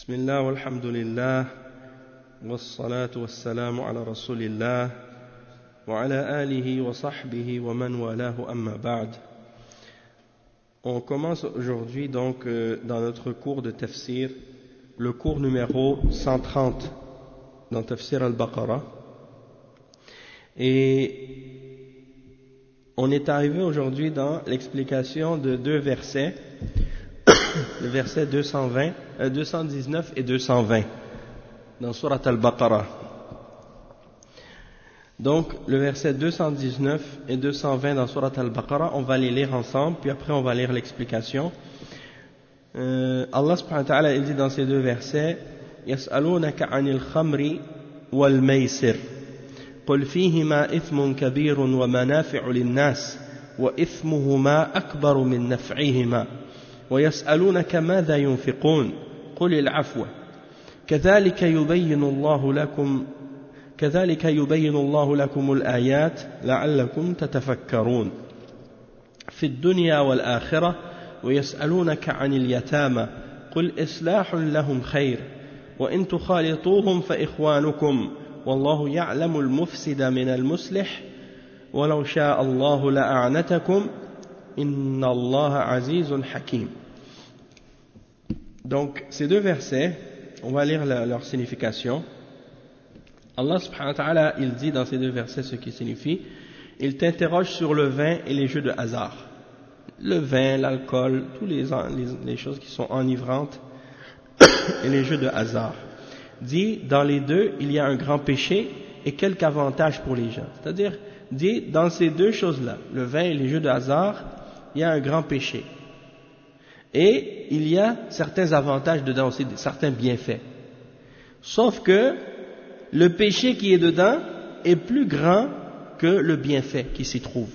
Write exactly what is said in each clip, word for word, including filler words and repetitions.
Bismillah walhamdulillah wassalatu wassalamu ala rasulillah wa ala alihi wa sahbihi wa man walahu amma ba'd. On commence aujourd'hui donc euh, dans notre cours de tafsir, le cours numéro cent trente dans Tafsir al-Baqarah. Et on est arrivé aujourd'hui dans l'explication de deux versets, le verset deux cent vingt, euh, deux cent dix-neuf et deux cent vingt dans Surat al-Baqarah. Donc le verset deux cent dix-neuf et deux cent vingt dans Surat al-Baqarah, on va les lire ensemble, puis après on va lire l'explication. Euh, Allah subhanahu wa ta'ala, il dit dans ces deux versets: Yas'alunaka 'anil khamri wal maysir qul fihima ithmun kabirun wa manafi'u lin-nas wa ithmuhuma akbaru min naf'ihima wa yas'alunaka madha yunfiqun qul al-'afwa كذلك يبين الله لكم كذلك يبين الله لكم الآيات لعلكم تتفكرون في الدنيا والآخرة ويسألونك عن اليتامى قل إصلاح لهم خير وإن تخالطوهم فإخوانكم والله يعلم المفسد من المصلح ولو شاء الله لأعنتكم إن الله عزيز حكيم. Donc ces deux versets, on va lire la, leur signification. Allah subhanahu wa ta'ala, il dit dans ces deux versets ce qui signifie: il t'interroge sur le vin et les jeux de hasard. Le vin, l'alcool, toutes les, les, les choses qui sont enivrantes et les jeux de hasard. Dit, dans les deux, il y a un grand péché et quelques avantages pour les gens. C'est-à-dire, dit, dans ces deux choses-là, le vin et les jeux de hasard, il y a un grand péché. Et il y a certains avantages dedans aussi, certains bienfaits. Sauf que le péché qui est dedans est plus grand que le bienfait qui s'y trouve.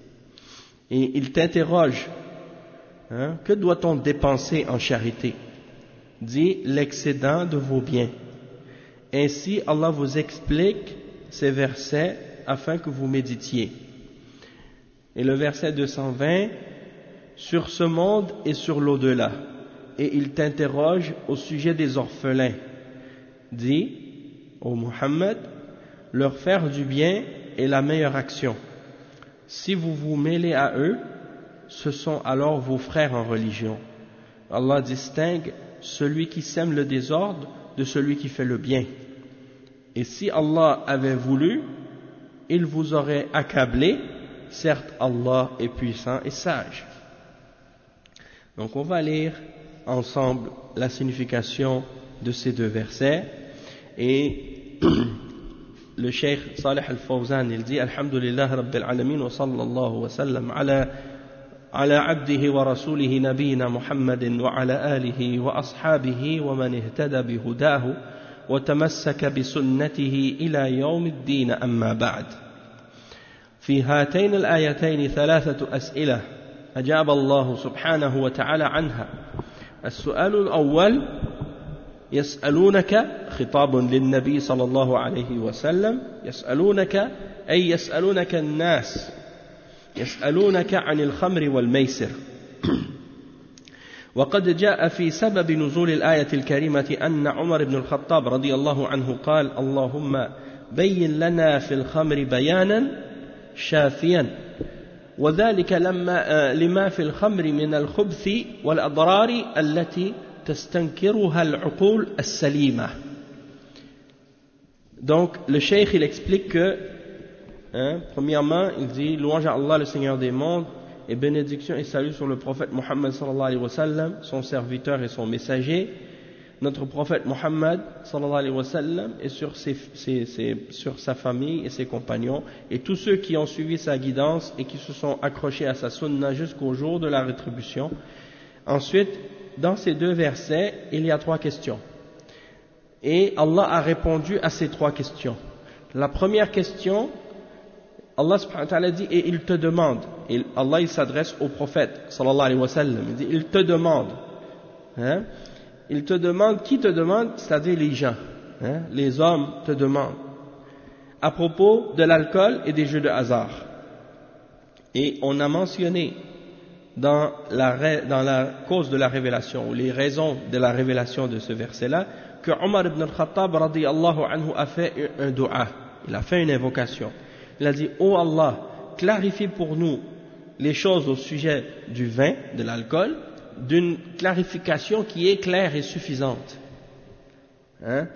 Et il t'interroge, hein, que doit-on dépenser en charité? Dit, l'excédent de vos biens. Ainsi, Allah vous explique ces versets afin que vous méditiez. Et le verset deux cent vingt, sur ce monde et sur l'au-delà. Et il t'interroge au sujet des orphelins. Dit, ô Muhammad, leur faire du bien est la meilleure action. Si vous vous mêlez à eux, ce sont alors vos frères en religion. Allah distingue celui qui sème le désordre de celui qui fait le bien. Et si Allah avait voulu, il vous aurait accablé. Certes, Allah est puissant et sage. Donc on va lire ensemble la signification de ces deux versets. Et le Cheikh Salih Al-Fawzan, il dit: Alhamdulillah Rabbil Alamin wa sallallahu wa sallam ala ala abdihi wa rasulihi nabiyina Muhammadin wa ala alihi wa ashabihi wa man ihtada bihudahu wa tamassaka bi sunnatihi ila yawm ad-din amma ba'd. في هاتين الآيتين ثلاثة أسئلة أجاب الله سبحانه وتعالى عنها. السؤال الأول: يسألونك، خطاب للنبي صلى الله عليه وسلم، يسألونك أي يسألونك الناس، يسألونك عن الخمر والميسر. وقد جاء في سبب نزول الآية الكريمة أن عمر بن الخطاب رضي الله عنه قال: اللهم بين لنا في الخمر بيانا شافيا، وذلك لما لما في الخمر من الخبث والأضرار التي تستنكرها العقول السليمة. Donc le cheikh il explique que, hein, premièrement il dit louange à Allah le Seigneur des mondes et bénédiction et salut sur le prophète Muhammad sallallahu alayhi wa sallam, son serviteur et son messager. Notre prophète Muhammad sallallahu alayhi wa sallam et sur, ses, ses, ses, sur sa famille et ses compagnons et tous ceux qui ont suivi sa guidance et qui se sont accrochés à sa sunna jusqu'au jour de la rétribution. Ensuite, dans ces deux versets, il y a trois questions. Et Allah a répondu à ces trois questions. La première question, Allah subhanahu wa ta'ala dit: et il te demande. Et Allah il s'adresse au prophète sallallahu alayhi wa sallam. Il dit: il te demande. Hein? Il te demande, qui te demande? C'est-à-dire les gens, hein? Les hommes te demandent à propos de l'alcool et des jeux de hasard. Et on a mentionné dans la, dans la cause de la révélation, ou les raisons de la révélation de ce verset-là, que Omar ibn al-Khattab radiyallahu anhu a fait un dua, il a fait une invocation. Il a dit, ô Allah, clarifie pour nous les choses au sujet du vin, de l'alcool, d'une clarification qui est claire et suffisante. Hein?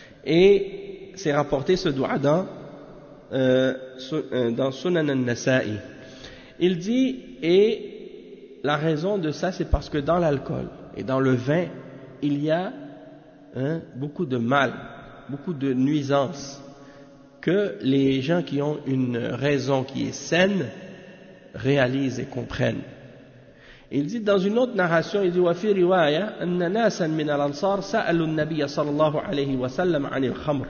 Et c'est rapporté ce dua dans, euh, dans Sunan al-Nasa'i. Il dit, et la raison de ça, c'est parce que dans l'alcool et dans le vin, il y a hein, beaucoup de mal, beaucoup de nuisances que les gens qui ont une raison qui est saine réalisent et comprennent. Il dit dans une autre narration, il dit وفي رواية أن ناسا من الأنصار سألوا النبي صلى الله عليه وسلم عن الخمر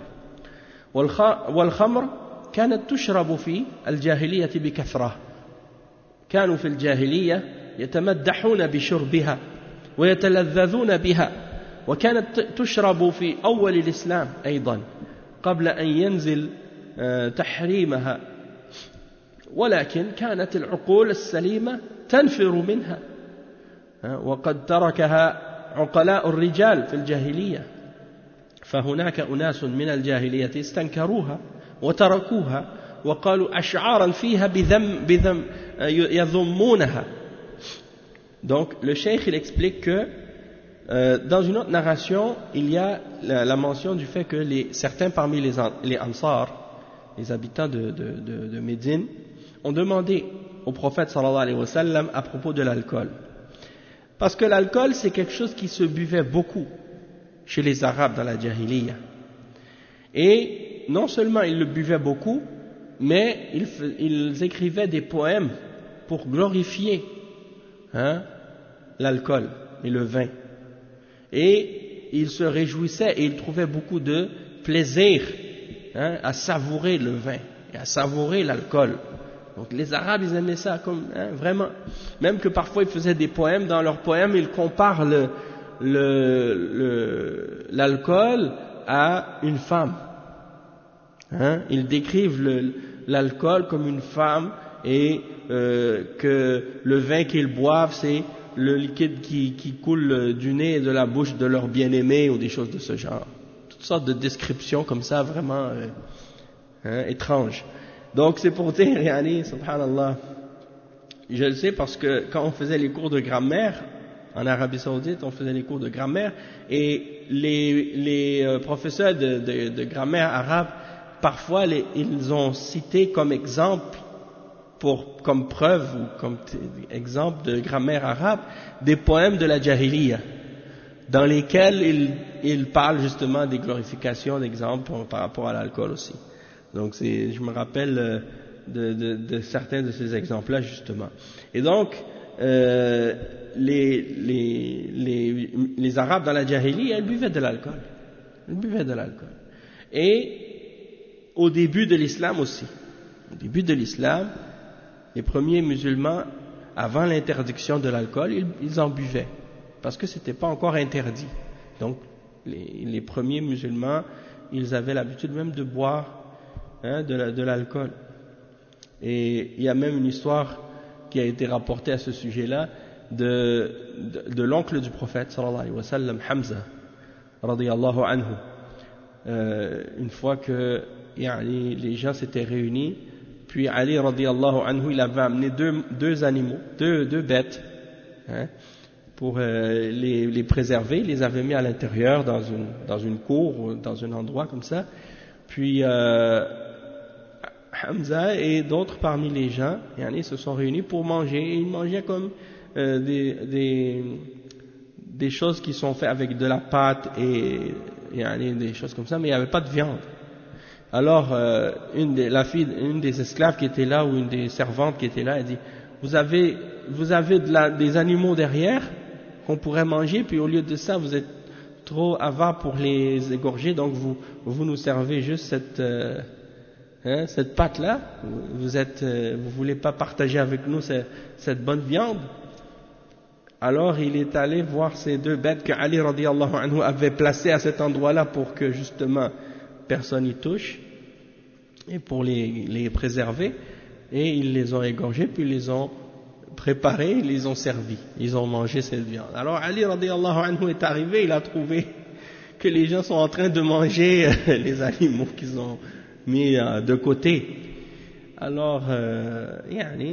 والخمر كانت تشرب في الجاهلية بكثرة كانوا في الجاهلية يتمدحون بشربها ويتلذذون بها وكانت تشرب في أول الإسلام أيضا قبل أن ينزل تحريمها ولكن كانت العقول السليمة تنفر منها وقد تركها عقلاء الرجال في الجاهلية فهناك أناس من الجاهلية استنكروها وتركوها وقالوا أشعارا فيها بذم بذم يذمونها. Donc le cheikh il explique que euh, dans une autre narration il y a la, la mention du fait que les, certains parmi les, les Ansar, les habitants de, de, de, de Médine, ont demandé au prophète sallallahu alayhi wa sallam à propos de l'alcool. Parce que l'alcool, c'est quelque chose qui se buvait beaucoup chez les Arabes dans la Jahiliya. Et non seulement ils le buvaient beaucoup, mais ils, ils écrivaient des poèmes pour glorifier hein, l'alcool et le vin. Et ils se réjouissaient et ils trouvaient beaucoup de plaisir hein, à savourer le vin et à savourer l'alcool. Donc les Arabes, ils aimaient ça comme hein, vraiment. Même que parfois ils faisaient des poèmes. Dans leurs poèmes, ils comparent le, le, le, l'alcool à une femme. Hein? Ils décrivent le, l'alcool comme une femme et euh, que le vin qu'ils boivent, c'est le liquide qui, qui coule du nez et de la bouche de leur bien-aimé ou des choses de ce genre. Toutes sortes de descriptions comme ça, vraiment euh, hein, étranges. Donc c'est pour dire, yani, subhanallah, je le sais parce que quand on faisait les cours de grammaire, en Arabie Saoudite, on faisait les cours de grammaire, et les, les euh, professeurs de, de, de grammaire arabe, parfois les, ils ont cité comme exemple, pour, comme preuve ou comme exemple de grammaire arabe, des poèmes de la Jahiliya, dans lesquels ils, ils parlent justement des glorifications d'exemples par rapport à l'alcool aussi. Donc c'est, je me rappelle de, de, de certains de ces exemples-là justement. Et donc euh, les, les, les, les Arabes dans la Jahiliya, ils buvaient de l'alcool. Ils buvaient de l'alcool. Et au début de l'islam aussi. Au début de l'islam, les premiers musulmans, avant l'interdiction de l'alcool, ils, ils en buvaient. Parce que c'était pas encore interdit. Donc les, les premiers musulmans, ils avaient l'habitude même de boire Hein, de, la, de l'alcool. Et il y a même une histoire qui a été rapportée à ce sujet-là de, de, de l'oncle du prophète sallallahu alayhi wa sallam, Hamza radiyallahu anhu. Euh, une fois que yani, les gens s'étaient réunis, puis Ali radiyallahu anhu, il avait amené deux, deux animaux, deux, deux bêtes hein, pour euh, les, les préserver. Il les avait mis à l'intérieur dans une, dans une cour ou dans un endroit comme ça. Puis euh, Hamza et d'autres parmi les gens yani, se sont réunis pour manger, et ils mangeaient comme euh, des, des, des choses qui sont faites avec de la pâte et yani, des choses comme ça, mais il n'y avait pas de viande. Alors euh, une, des, la fille, une des esclaves qui était là, ou une des servantes qui était là, elle dit, vous avez, vous avez de la, des animaux derrière qu'on pourrait manger, puis au lieu de ça vous êtes trop avare pour les égorger, donc vous, vous nous servez juste cette, euh, hein, cette pâte-là, vous êtes, euh, vous voulez pas partager avec nous cette, cette bonne viande. Alors il est allé voir ces deux bêtes que Ali radiyallahu anhu avait placées à cet endroit-là pour que justement personne y touche, et pour les, les préserver, et ils les ont égorgés, puis ils les ont préparé, ils les ont servis, ils ont mangé cette viande. Alors Ali radiyallahu anhu est arrivé, il a trouvé que les gens sont en train de manger les animaux qu'ils ont mis de côté. Alors, euh, yani,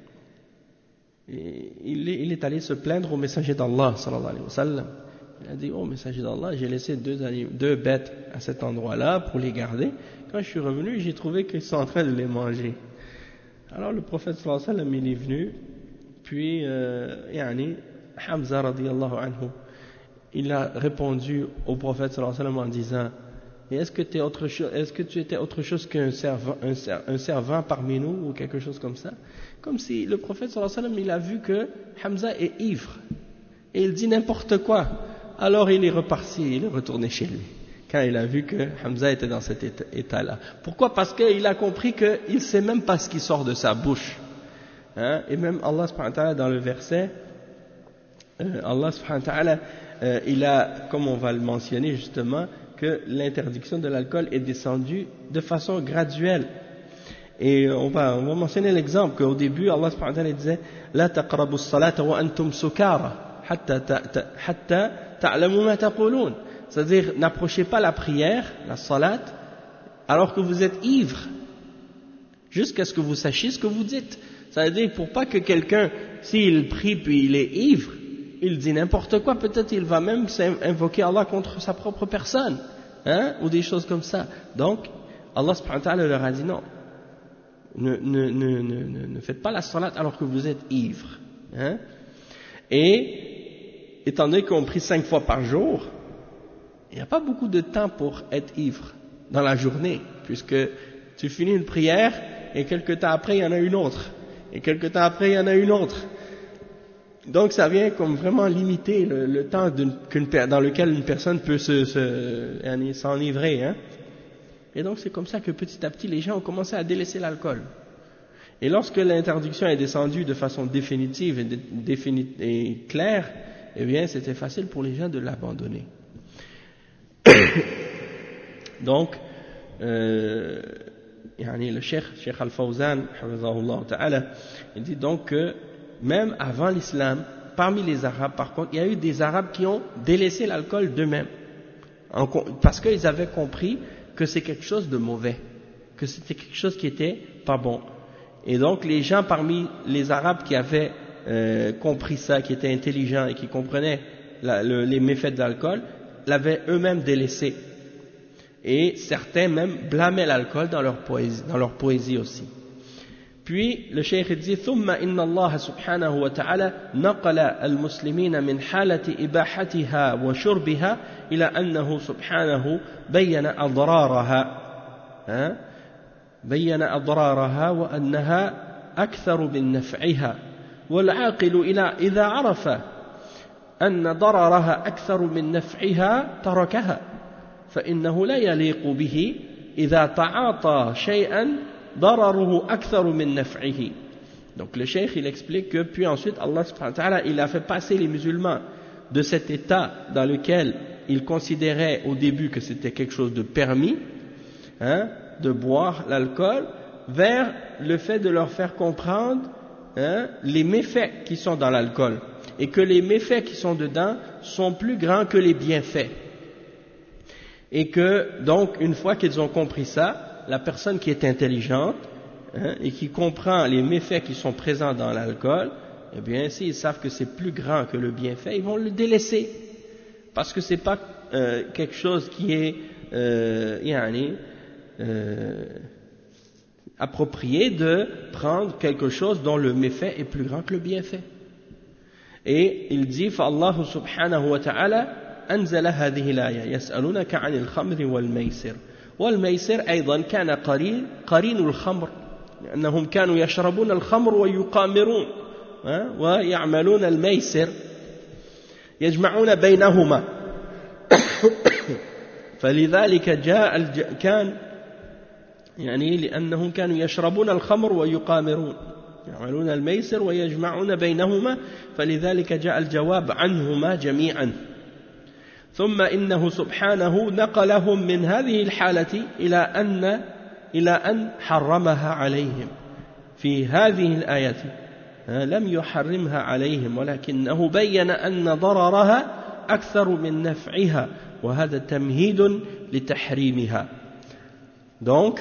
il, il est allé se plaindre au messager d'Allah sallallahu alayhi wa sallam. Il a dit, oh messager d'Allah, j'ai laissé deux, anim, deux bêtes à cet endroit-là pour les garder. Quand je suis revenu, j'ai trouvé qu'ils sont en train de les manger. Alors le prophète sallallahu alayhi wa sallam, il est venu, puis euh, yani, Hamza radiyallahu anhu, il a répondu au prophète sallallahu alayhi wa sallam en disant, est-ce que, autre chose, est-ce que tu étais autre chose qu'un servant, un, un servant parmi nous ou quelque chose comme ça? Comme si le prophète sallallahu alayhi wa sallam, il a vu que Hamza est ivre et il dit n'importe quoi. Alors il est reparti, il est retourné chez lui quand il a vu que Hamza était dans cet état-là. Pourquoi? Parce qu'il a compris qu'il ne sait même pas ce qui sort de sa bouche. Hein? Et même Allah subhanahu wa ta'ala dans le verset, euh, Allah subhanahu wa ta'ala, euh, il a, comme on va le mentionner justement, que l'interdiction de l'alcool est descendue de façon graduelle. Et on va, on va mentionner l'exemple qu'au début, Allah subhanahu wa ta'ala disait La taqrabu as-salata wa antum sukara hatta ta'lamu ma taqulun. C'est-à-dire, n'approchez pas la prière, la salat, alors que vous êtes ivre, jusqu'à ce que vous sachiez ce que vous dites. C'est-à-dire, pour pas que quelqu'un, s'il prie puis il est ivre, il dit n'importe quoi, peut-être il va même invoquer Allah contre sa propre personne, hein, ou des choses comme ça. Donc, Allah subhanahu wa ta'ala leur a dit non, ne, ne, ne, ne, ne faites pas la salat alors que vous êtes ivre. Hein. Et, étant donné qu'on prie cinq fois par jour, il n'y a pas beaucoup de temps pour être ivre dans la journée, puisque tu finis une prière et quelques temps après il y en a une autre, et quelques temps après il y en a une autre. Donc ça vient comme vraiment limiter le, le temps d'une, dans lequel une personne peut se, se, s'enivrer. Hein. Et donc c'est comme ça que petit à petit les gens ont commencé à délaisser l'alcool. Et lorsque l'interdiction est descendue de façon définitive et, défini, et claire, eh bien c'était facile pour les gens de l'abandonner. Donc, euh, le cheikh, cheikh Al-Fawzan, il dit donc que même avant l'islam, parmi les Arabes, par contre, il y a eu des Arabes qui ont délaissé l'alcool d'eux-mêmes, parce qu'ils avaient compris que c'est quelque chose de mauvais, que c'était quelque chose qui était pas bon. Et donc, les gens parmi les Arabes qui avaient euh, compris ça, qui étaient intelligents et qui comprenaient la, le, les méfaits de l'alcool, l'avaient eux-mêmes délaissé. Et certains même blâmaient l'alcool dans leur poésie, dans leur poésie aussi. Puis le cheikh dit ثم إن الله سبحانه وتعالى نقل المسلمين من حالة إباحتها وشربها إلى أنه سبحانه بين أضرارها بين أضرارها وأنها أكثر من نفعها والعاقل إلى إذا عرف أن ضررها أكثر من نفعها تركها فإنه لا يليق به إذا تعاطى شيئا ضرره أكثر من نفعه. Donc le cheikh il explique que puis ensuite Allah subhanahu wa ta'ala il a fait passer les musulmans de cet état dans lequel ils considéraient au début que c'était quelque chose de permis, hein, de boire l'alcool, vers le fait de leur faire comprendre hein, les méfaits qui sont dans l'alcool et que les méfaits qui sont dedans sont plus grands que les bienfaits. Et que donc une fois qu'ils ont compris ça, la personne qui est intelligente hein, et qui comprend les méfaits qui sont présents dans l'alcool, eh bien s'ils savent que c'est plus grand que le bienfait, ils vont le délaisser parce que c'est pas euh, quelque chose qui est euh, yani, euh, approprié de prendre quelque chose dont le méfait est plus grand que le bienfait. Et il dit فالله سبحانه وتعالى أنزل هذه الآية يسألونك عن الخمر والميسر والميسر أيضا كان قرين قرين الخمر لأنهم كانوا يشربون الخمر ويقامرون ويعملون الميسر يجمعون بينهما فلذلك جاء الج... كان يعني لأنهم كانوا يشربون الخمر ويقامرون يعملون الميسر ويجمعون بينهما فلذلك جاء الجواب عنهما جميعا ثم إنه سبحانه نقلهم من هذه الحالة إلى أن إلى أن حرمها عليهم في هذه الآية لم يحرمها عليهم ولكنه بين أن ضررها أكثر من نفعها وهذا تمهيد لتحريمها. Donc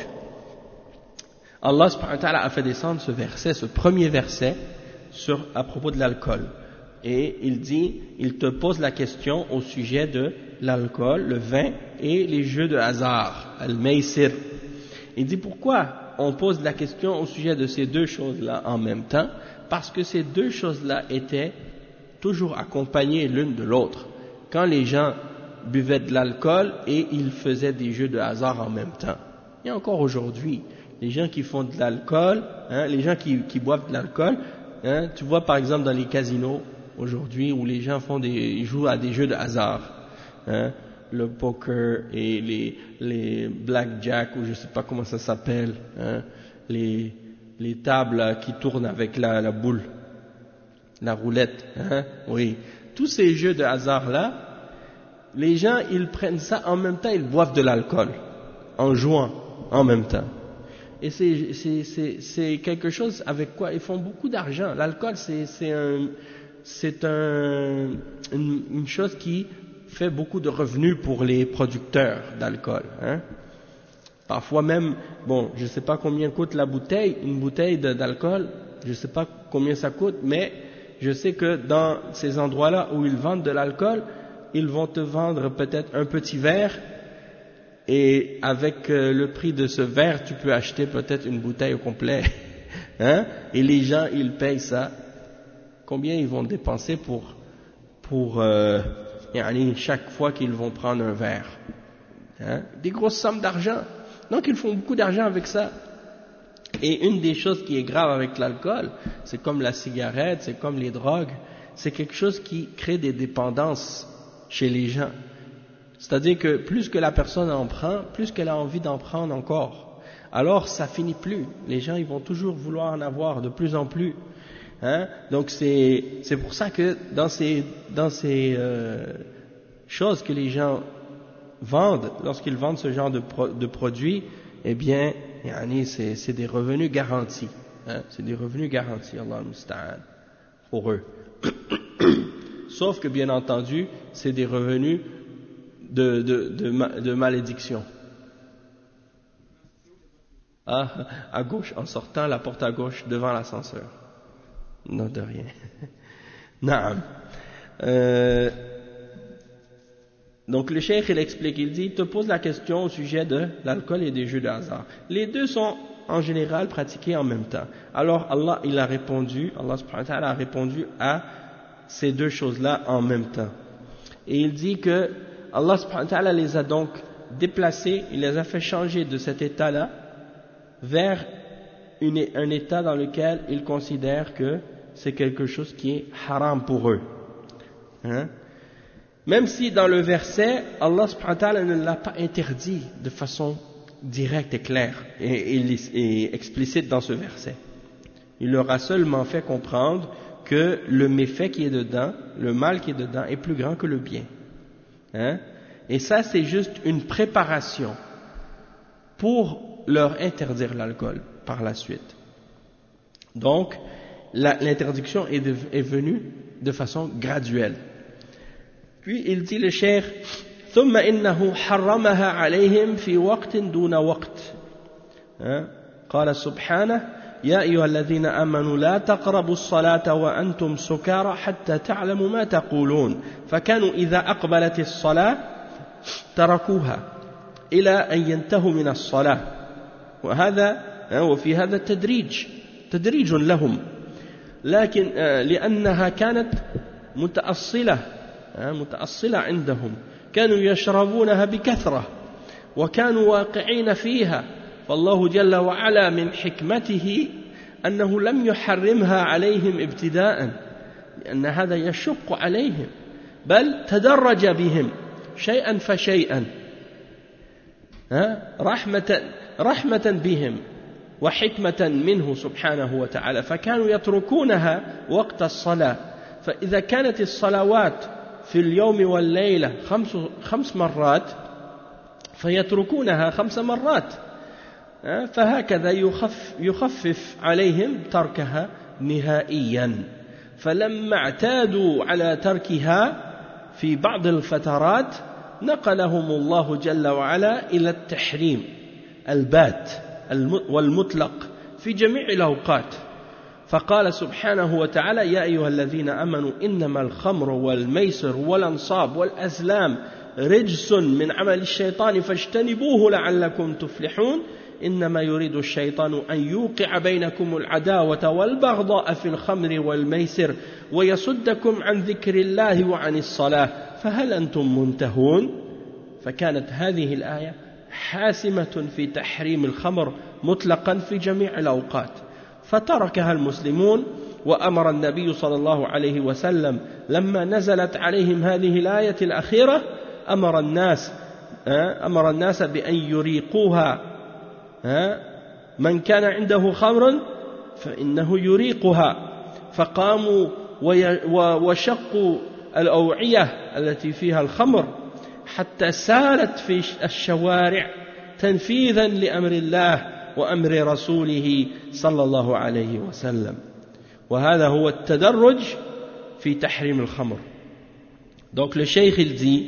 Allah subhanahu wa ta'ala a fait descendre ce verset, ce premier verset sur, à propos de l'alcool. Et il dit, il te pose la question au sujet de l'alcool, le vin et les jeux de hasard, al-maysir. Il dit pourquoi on pose la question au sujet de ces deux choses-là en même temps? Parce que ces deux choses-là étaient toujours accompagnées l'une de l'autre. Quand les gens buvaient de l'alcool et ils faisaient des jeux de hasard en même temps. Et encore aujourd'hui, les gens qui font de l'alcool, hein, les gens qui, qui boivent de l'alcool, hein, tu vois par exemple dans les casinos aujourd'hui où les gens font des, ils jouent à des jeux de hasard, hein, le poker et les, les blackjack ou je sais pas comment ça s'appelle, hein, les, les tables qui tournent avec la, la boule, la roulette, hein, oui, tous ces jeux de hasard là, les gens ils prennent ça en même temps, ils boivent de l'alcool en jouant en même temps. Et c'est, c'est, c'est, c'est quelque chose avec quoi ils font beaucoup d'argent. L'alcool, c'est, c'est, un, c'est un, une, une chose qui fait beaucoup de revenus pour les producteurs d'alcool. Hein. Parfois même, bon, je ne sais pas combien coûte la bouteille, une bouteille de, d'alcool, je ne sais pas combien ça coûte, mais je sais que dans ces endroits-là où ils vendent de l'alcool, ils vont te vendre peut-être un petit verre. Et avec euh, le prix de ce verre, tu peux acheter peut-être une bouteille au complet. Hein? Et les gens, ils payent ça. Combien ils vont dépenser pour, pour euh, chaque fois qu'ils vont prendre un verre? Hein? Des grosses sommes d'argent. Donc ils font beaucoup d'argent avec ça. Et une des choses qui est grave avec l'alcool, c'est comme la cigarette, c'est comme les drogues, c'est quelque chose qui crée des dépendances chez les gens. C'est-à-dire que plus que la personne en prend, plus qu'elle a envie d'en prendre encore. Alors ça finit plus. Les gens ils vont toujours vouloir en avoir de plus en plus. Hein? Donc c'est c'est pour ça que dans ces dans ces euh, choses que les gens vendent, lorsqu'ils vendent ce genre de, pro, de produits, eh bien, yani, c'est c'est des revenus garantis. Hein? C'est des revenus garantis, Allah musta'an, pour eux. Sauf que bien entendu, c'est des revenus De, de, de, de malédiction. Ah, à gauche, en sortant, la porte à gauche, devant l'ascenseur. Non, de rien. Naam. Euh, donc le cheikh, il explique, il dit, il te pose la question au sujet de l'alcool et des jeux de hasard. Les deux sont en général pratiqués en même temps. Alors Allah, il a répondu, Allah subhanahu wa ta'ala a répondu à ces deux choses-là en même temps. Et il dit que Allah subhanahu wa ta'ala les a donc déplacés, il les a fait changer de cet état-là vers une, un état dans lequel ils considèrent que c'est quelque chose qui est haram pour eux. Hein? Même si dans le verset, Allah subhanahu wa ta'ala ne l'a pas interdit de façon directe et claire et, et, et explicite dans ce verset. Il leur a seulement fait comprendre que le méfait qui est dedans, le mal qui est dedans est plus grand que le bien. Hein? Et ça c'est juste une préparation pour leur interdire l'alcool par la suite. Donc la, l'interdiction est, de, est venue de façon graduelle. Puis il dit le cheikh ثم إنه حرمها عليهم في وقت دون وقت. قال سبحانه يا أيها الذين آمنوا لا تقربوا الصلاة وأنتم سكارى حتى تعلموا ما تقولون فكانوا إذا أقبلت الصلاة تركوها إلى أن ينتهوا من الصلاة وهذا وفي هذا التدريج تدريج لهم لكن لأنها كانت متأصلة متأصلة عندهم كانوا يشربونها بكثرة وكانوا واقعين فيها فالله جل وعلا من حكمته أنه لم يحرمها عليهم ابتداء لأن هذا يشق عليهم بل تدرج بهم شيئا فشيئا رحمة, رحمة بهم وحكمة منه سبحانه وتعالى فكانوا يتركونها وقت الصلاة فإذا كانت الصلوات في اليوم والليلة خمس, خمس مرات فيتركونها خمس مرات فهكذا يخف يخفف عليهم تركها نهائيا فلما اعتادوا على تركها في بعض الفترات نقلهم الله جل وعلا إلى التحريم البات والمطلق في جميع الأوقات فقال سبحانه وتعالى يا أيها الذين آمنوا إنما الخمر والميسر والأنصاب والأزلام رجس من عمل الشيطان فاجتنبوه لعلكم تفلحون إنما يريد الشيطان أن يوقع بينكم العداوة والبغضاء في الخمر والميسر ويصدكم عن ذكر الله وعن الصلاة فهل أنتم منتهون؟ فكانت هذه الآية حاسمة في تحريم الخمر مطلقا في جميع الأوقات فتركها المسلمون وأمر النبي صلى الله عليه وسلم لما نزلت عليهم هذه الآية الأخيرة أمر الناس أمر الناس بأن يريقوها من كان عنده خمر فإنه يريقها فقاموا وشقوا الأوعية التي فيها الخمر حتى سالت في الشوارع تنفيذا لأمر الله وأمر رسوله صلى الله عليه وسلم وهذا هو التدرج في تحريم الخمر. Donc le cheikh il dit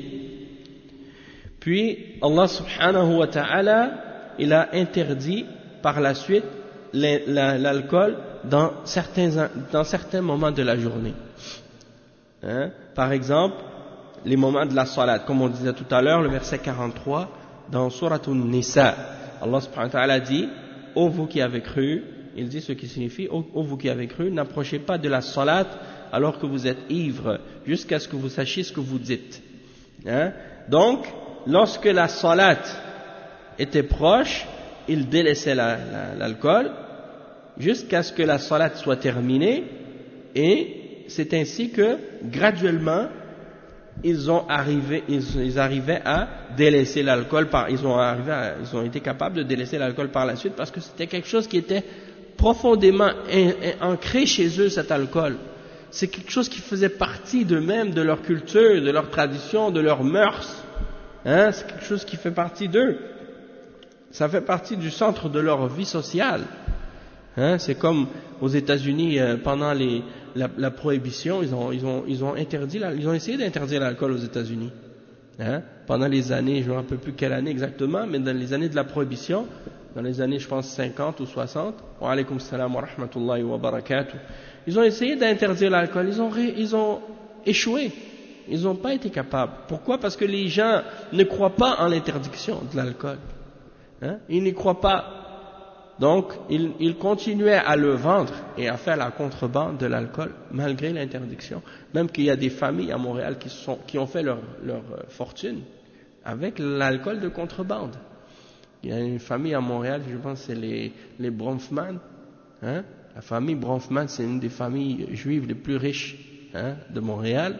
puis Allah subhanahu wa ta'ala il a interdit par la suite l'alcool dans certains, dans certains moments de la journée hein? Par exemple les moments de la salat comme on disait tout à l'heure le verset quarante-trois dans Surat An-Nisa Allah subhanahu wa ta'ala dit ô vous qui avez cru il dit ce qui signifie ô, ô vous qui avez cru n'approchez pas de la salat alors que vous êtes ivre jusqu'à ce que vous sachiez ce que vous dites hein? Donc lorsque la salat était proche il délaissait la, la, l'alcool jusqu'à ce que la salat soit terminée et c'est ainsi que graduellement ils ont arrivé ils, ils arrivaient à délaisser l'alcool par ils ont arrivé à, ils ont été capables de délaisser l'alcool par la suite parce que c'était quelque chose qui était profondément in, in, ancré chez eux cet alcool c'est quelque chose qui faisait partie d'eux-mêmes de leur culture de leur tradition de leurs mœurs hein, c'est quelque chose qui fait partie d'eux ça fait partie du centre de leur vie sociale hein, c'est comme aux États-Unis euh, pendant les La, la prohibition, ils ont, ils ont, ils ont interdit, ils ont essayé d'interdire l'alcool aux États-Unis. Hein? Pendant les années, je ne me rappelle plus quelle année exactement, mais dans les années de la prohibition, dans les années, je pense, cinquante ou soixante, wa alaykum salam wa rahmatullahi wa barakatuh, ils ont essayé d'interdire l'alcool, ils ont, ré, ils ont échoué, ils n'ont pas été capables. Pourquoi? Parce que les gens ne croient pas en l'interdiction de l'alcool. Hein? Ils n'y croient pas. Donc, ils, ils continuaient à le vendre et à faire la contrebande de l'alcool malgré l'interdiction. Même qu'il y a des familles à Montréal qui, sont, qui ont fait leur, leur fortune avec l'alcool de contrebande. Il y a une famille à Montréal, je pense que c'est les, les Bronfman. Hein? La famille Bronfman, c'est une des familles juives les plus riches hein, de Montréal.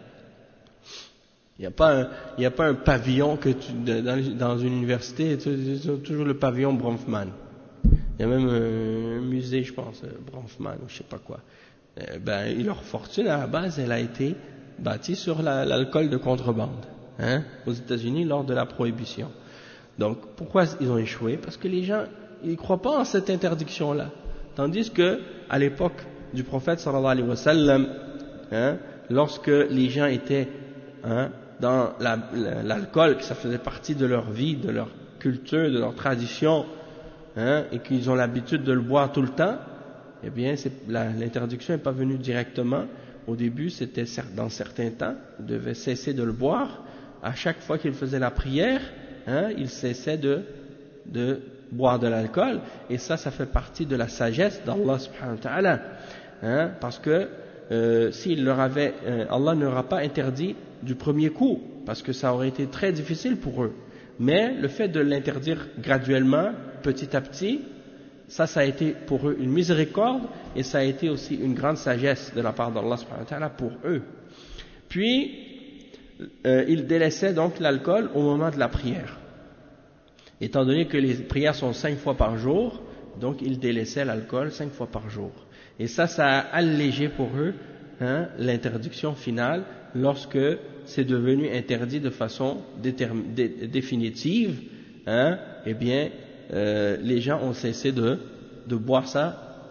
Il n'y a pas un, il n'y a pas un pavillon que tu, dans, dans une université, c'est toujours le pavillon Bronfman. Il y a même un musée, je pense, Bronfman ou je sais pas quoi. Eh ben, leur fortune à la base, elle a été bâtie sur la, l'alcool de contrebande, hein, aux États-Unis lors de la prohibition. Donc, pourquoi ils ont échoué? Parce que les gens, ils croient pas en cette interdiction-là. Tandis que, à l'époque du prophète sallallahu alayhi wa sallam, hein, lorsque les gens étaient, hein, dans la, la, l'alcool, que ça faisait partie de leur vie, de leur culture, de leur tradition, Hein, et qu'ils ont l'habitude de le boire tout le temps, eh bien, c'est, la, l'interdiction n'est pas venue directement. Au début, c'était dans certains temps, ils devaient cesser de le boire. À chaque fois qu'ils faisaient la prière, hein, ils cessaient de, de boire de l'alcool. Et ça, ça fait partie de la sagesse d'Allah subhanahu wa ta'ala. Hein, parce que euh, s'il leur avait, euh, Allah ne leur a pas interdit du premier coup, parce que ça aurait été très difficile pour eux. Mais le fait de l'interdire graduellement, petit à petit, ça, ça a été pour eux une miséricorde et ça a été aussi une grande sagesse de la part d'Allah subhanahu wa ta'ala pour eux. Puis, euh, ils délaissaient donc l'alcool au moment de la prière. Étant donné que les prières sont cinq fois par jour, donc ils délaissaient l'alcool cinq fois par jour. Et ça, ça a allégé pour eux hein, l'interdiction finale lorsque c'est devenu interdit de façon déterm- dé- définitive, hein, eh bien, euh, les gens ont cessé de, de boire ça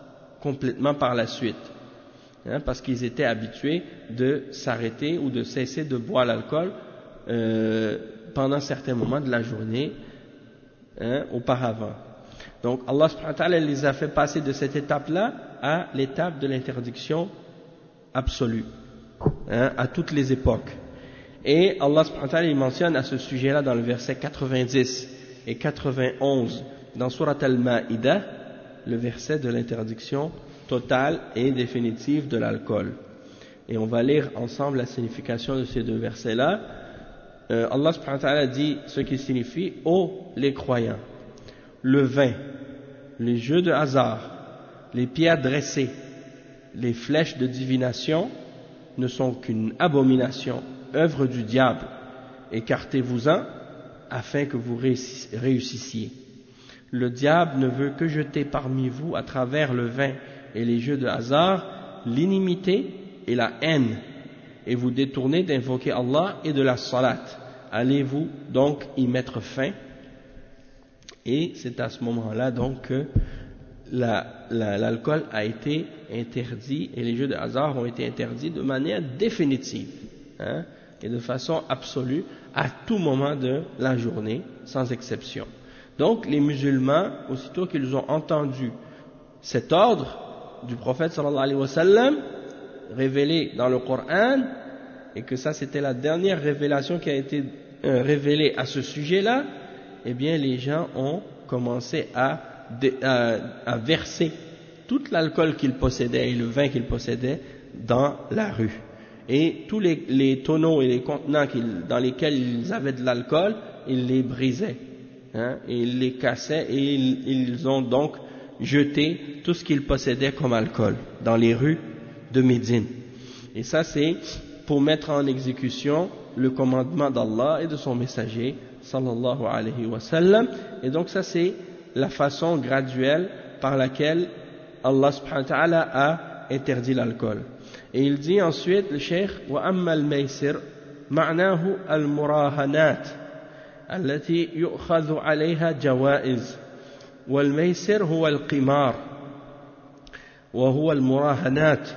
complètement par la suite, hein, parce qu'ils étaient habitués de s'arrêter ou de cesser de boire l'alcool euh, pendant certains moments de la journée, hein, auparavant. Donc Allah subhanahu wa ta'ala les a fait passer de cette étape-là à l'étape de l'interdiction absolue, hein, à toutes les époques. Et Allah subhanahu wa ta'ala il mentionne à ce sujet-là dans le verset quatre-vingt-dix et quatre-vingt-onze dans Surat Al-Ma'idah, le verset de l'interdiction totale et définitive de l'alcool. Et on va lire ensemble la signification de ces deux versets-là. Euh, Allah subhanahu wa ta'ala dit ce qui signifie « Ô les croyants, le vin, les jeux de hasard, les pierres dressées, les flèches de divination ne sont qu'une abomination, œuvre du diable. Écartez-vous-en afin que vous réussissiez. Le diable ne veut que jeter parmi vous à travers le vin et les jeux de hasard l'inimité et la haine, et vous détournez d'invoquer Allah et de la salat. Allez-vous donc y mettre fin? Et c'est à ce moment-là donc que la, la, l'alcool a été interdit et les jeux de hasard ont été interdits de manière définitive, hein, et de façon absolue à tout moment de la journée, sans exception. Donc les musulmans, aussitôt qu'ils ont entendu cet ordre du prophète sallallahu alayhi wa sallam révélé dans le Coran, et que ça c'était la dernière révélation qui a été euh, révélée à ce sujet-là, eh bien les gens ont commencé à, à, à verser tout l'alcool qu'ils possédaient et le vin qu'ils possédaient dans la rue. Et tous les, les tonneaux et les contenants dans lesquels ils avaient de l'alcool, ils les brisaient, hein, et ils les cassaient, et ils, ils ont donc jeté tout ce qu'ils possédaient comme alcool dans les rues de Médine. Et ça c'est pour mettre en exécution le commandement d'Allah et de son messager sallallahu alayhi wa sallam. Et donc ça c'est la façon graduelle par laquelle Allah subhanahu wa ta'ala a interdit l'alcool. Et il dit ensuite, le cheikh, وَأَمَّا الْمَيْسِرْ مَعْنَاهُ الْمُرَاهَنَاتِ التي يؤخذ عليها جوائز والميسر هو القمار وهو المراهنات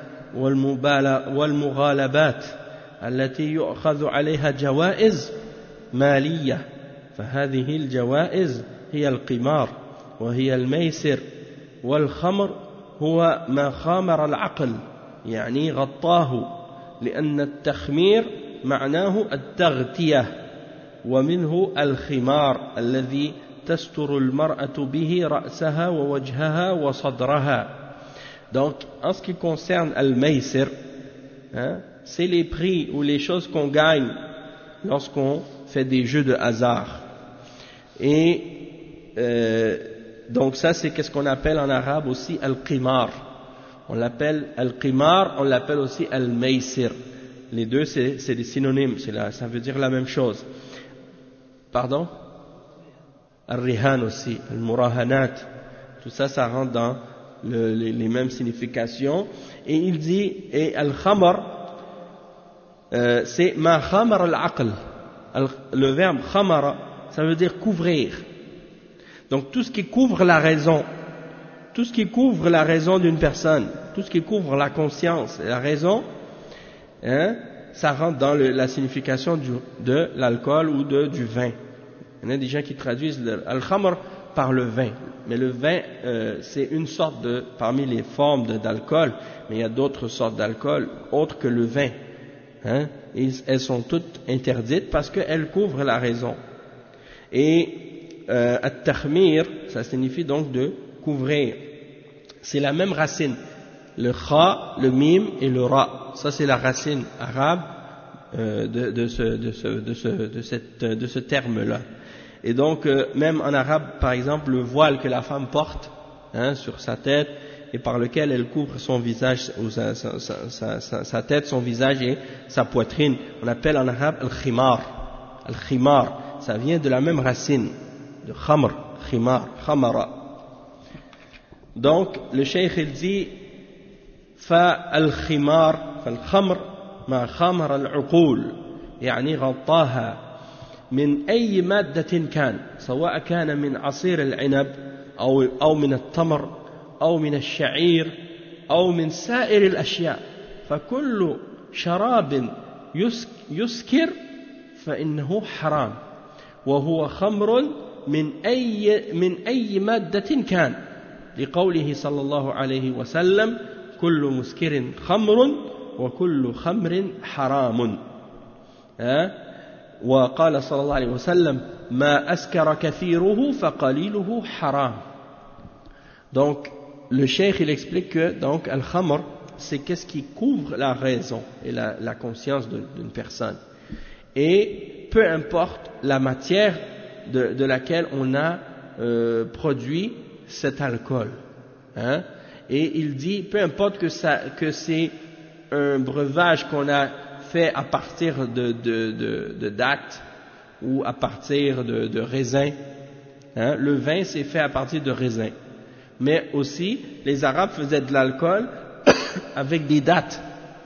والمغالبات التي يؤخذ عليها جوائز مالية فهذه الجوائز هي القمار وهي الميسر والخمر هو ما خامر العقل يعني غطاه لأن التخمير معناه التغطية ومنه الخمار الذي تستر المرأة به رأسها ووجهها وصدرها. Donc en ce qui concerne al-maysir, hein, c'est les prix ou les choses qu'on gagne lorsqu'on fait des jeux de hasard. Et euh, donc ça c'est qu'est-ce qu'on appelle en arabe aussi al-qimar. On l'appelle al-qimar, on l'appelle aussi al-maysir. Les deux c'est, c'est des synonymes, c'est là, ça veut dire la même chose. Pardon? Al-rihan aussi, al-murahanat. Tout ça, ça rentre dans le, les, les mêmes significations. Et il dit, et al-khamar, euh, c'est ma khamar al-aql. Le verbe khamara, ça veut dire couvrir. Donc tout ce qui couvre la raison, tout ce qui couvre la raison d'une personne, tout ce qui couvre la conscience et la raison, hein, ça rentre dans le, la signification du, de l'alcool ou de, du vin. Il y en a des gens qui traduisent al-khamr par le vin, mais le vin euh, c'est une sorte de, parmi les formes de, d'alcool, mais il y a d'autres sortes d'alcool autres que le vin, hein, et elles sont toutes interdites parce qu'elles couvrent la raison. Et euh, at-takhmir, ça signifie donc de couvrir, c'est la même racine, le kha, le mim et le ra, ça c'est la racine arabe euh, de, de, ce, de, ce, de, ce, de, cette, de ce terme-là. Et donc, euh, même en arabe, par exemple, le voile que la femme porte, hein, sur sa tête, et par lequel elle couvre son visage, ou sa, sa, sa, sa, sa tête, son visage et sa poitrine, on appelle en arabe al-khimar. Al-khimar, ça vient de la même racine, de khamr, khimar, khamara. Donc, le cheikh il dit, fa al-khimar, fa al-khamr, ma khamar al-uqul, يعني غطاها من أي مادة كان سواء كان من عصير العنب أو أو من التمر أو من الشعير أو من سائر الأشياء فكل شراب يسكر فإنه حرام وهو خمر من أي من أي مادة كان لقوله صلى الله عليه وسلم كل مسكر خمر وكل خمر حرام وقال صلى الله عليه وسلم ما أسكر كثيره فقليله حرام. Donc le cheikh il explique que donc al-khamr c'est qu'est-ce qui couvre la raison et la, la conscience de, d'une personne, et peu importe la matière de, de laquelle on a euh, produit cet alcool, hein? Et il dit peu importe que, ça, que c'est un breuvage qu'on a fait à partir de, de, de, de dattes ou à partir de, de raisins, hein? Le vin c'est fait à partir de raisins, mais aussi les Arabes faisaient de l'alcool avec des dattes,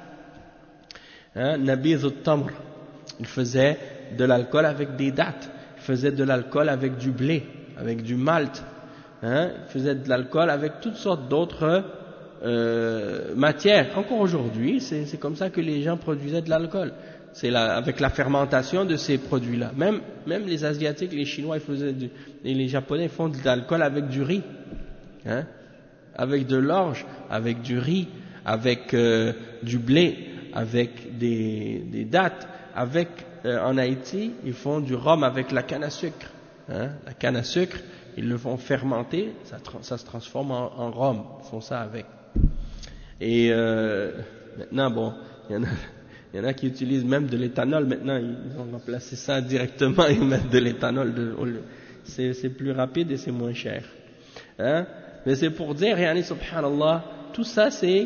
hein? Nabiz al-Tamr, il faisait de l'alcool avec des dattes, il faisait de l'alcool avec du blé, avec du malt, hein? Il faisait de l'alcool avec toutes sortes d'autres euh, matières. Encore aujourd'hui, c'est, c'est comme ça que les gens produisaient de l'alcool, c'est la, avec la fermentation de ces produits-là. Même, même les Asiatiques, les Chinois, ils faisaient du, et les Japonais font de l'alcool avec du riz, hein? Avec de l'orge, avec du riz, avec euh, du blé, avec des, des dattes, avec euh, en Haïti ils font du rhum avec la canne à sucre, hein? La canne à sucre ils le font fermenter, ça, ça se transforme en, en rhum, ils font ça avec. Et euh, maintenant bon, il y en a, il y en a qui utilisent même de l'éthanol maintenant, ils ont remplacé ça directement, ils mettent de l'éthanol, de, c'est, c'est plus rapide et c'est moins cher, hein? Mais c'est pour dire, yani, subhanallah, tout ça c'est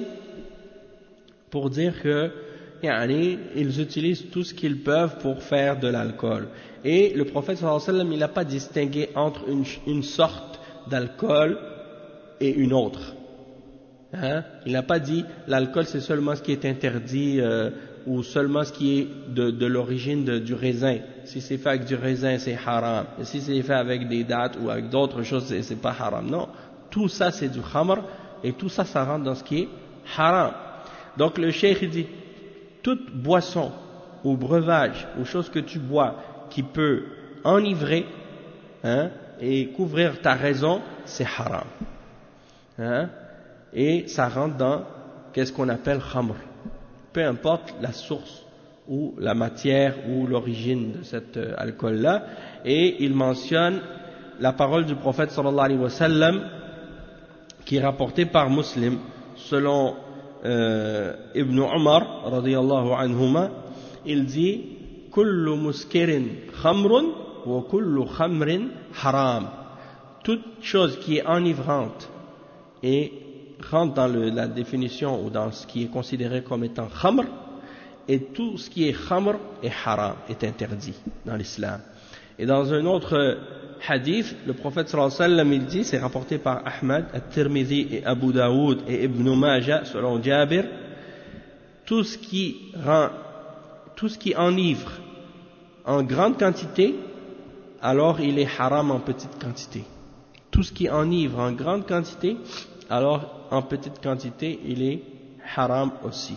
pour dire que yani, ils utilisent tout ce qu'ils peuvent pour faire de l'alcool. Et le prophète sallallahu alayhi wa sallam, il n'a pas distingué entre une, une sorte d'alcool et une autre, hein? Il n'a pas dit l'alcool c'est seulement ce qui est interdit euh, ou seulement ce qui est de, de l'origine de, du raisin. Si c'est fait avec du raisin c'est haram, et si c'est fait avec des dattes ou avec d'autres choses c'est, c'est pas haram. Non, tout ça c'est du khamr et tout ça ça rentre dans ce qui est haram. Donc le cheikh dit toute boisson ou breuvage ou chose que tu bois qui peut enivrer, hein, et couvrir ta raison, c'est haram, hein, et ça rentre dans qu'est-ce qu'on appelle khamr, peu importe la source ou la matière ou l'origine de cet euh, alcool-là. Et il mentionne la parole du prophète sallallahu alayhi wa sallam qui est rapportée par Muslim selon euh, Ibn Umar radiyallahu anhuma. Il dit kullu muskirin khamrun wa kullu khamrin haram, toute chose qui est enivrante et rentre dans le, la définition ou dans ce qui est considéré comme étant khamr, et tout ce qui est khamr est haram, est interdit dans l'islam. Et dans un autre hadith, le prophète sallallahu alayhi wa sallam il dit, c'est rapporté par Ahmad, At-Tirmidhi et Abu Daoud et Ibn Majah selon Jabir, tout ce qui rend, tout ce qui enivre en grande quantité, alors il est haram en petite quantité. Tout ce qui enivre en grande quantité, alors en petite quantité il est haram aussi.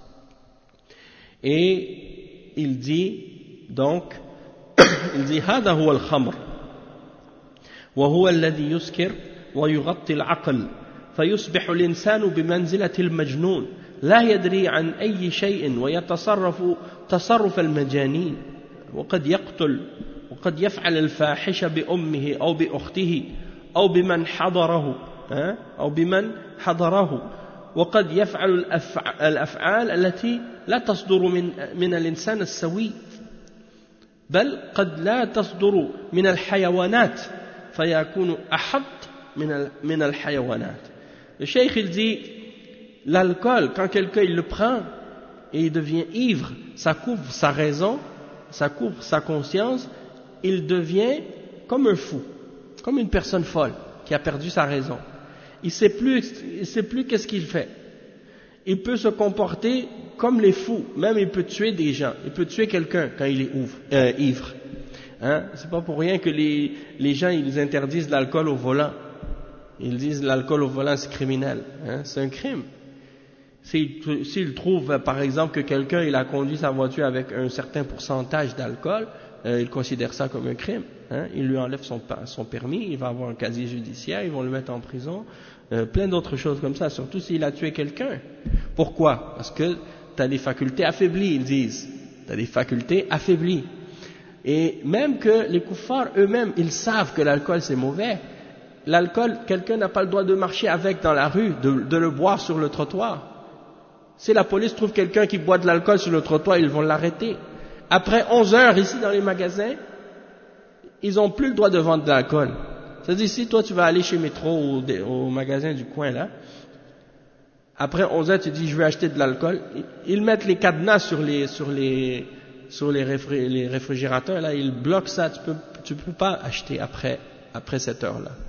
Et il dit donc, il dit هذا هو الخمر وهو الذي يسكر ويغطي العقل فيصبح الإنسان بمنزلة المجنون لا يدري عن أي شيء ويتصرف تصرف المجانين وقد يقتل وقد يفعل الفاحشة بأمه أو بأخته أو بمن حضره أو بمن حضره وقد يفعل الأفعال التي لا تصدر من من الإنسان السوي بل قد لا تصدر من الحيوانات فيكون أحط من من الحيوانات. Le cheikh il dit l'alcool quand quelqu'un il le prend et il devient ivre, ça couvre sa raison, ça couvre sa conscience, il devient comme un fou, comme une personne folle qui a perdu sa raison. Il sait plus, il sait plus qu'est-ce qu'il fait. Il peut se comporter comme les fous, même il peut tuer des gens, il peut tuer quelqu'un quand il est ouvre, euh, ivre. Hein? C'est pas pour rien que les, les gens ils interdisent l'alcool au volant. Ils disent l'alcool au volant c'est criminel, hein? C'est un crime. S'il, s'il trouve, par exemple, que quelqu'un il a conduit sa voiture avec un certain pourcentage d'alcool, euh, il considère ça comme un crime. Hein, il lui enlève son, son permis, il va avoir un casier judiciaire, ils vont le mettre en prison, euh, plein d'autres choses comme ça, surtout s'il a tué quelqu'un. Pourquoi? Parce que tu as des facultés affaiblies, ils disent. Tu as des facultés affaiblies. Et même que les kuffars eux-mêmes, ils savent que l'alcool c'est mauvais. L'alcool, quelqu'un n'a pas le droit de marcher avec dans la rue, de, de le boire sur le trottoir. Si la police trouve quelqu'un qui boit de l'alcool sur le trottoir, ils vont l'arrêter. Après onze heures, ici dans les magasins, ils n'ont plus le droit de vendre de l'alcool. C'est-à-dire, si toi tu vas aller chez Métro ou au magasin du coin là, après onze heures tu dis je vais acheter de l'alcool, ils mettent les cadenas sur les, sur les, sur les, réfrigé, les réfrigérateurs là, ils bloquent ça, tu peux, tu peux pas acheter après, après cette heure là.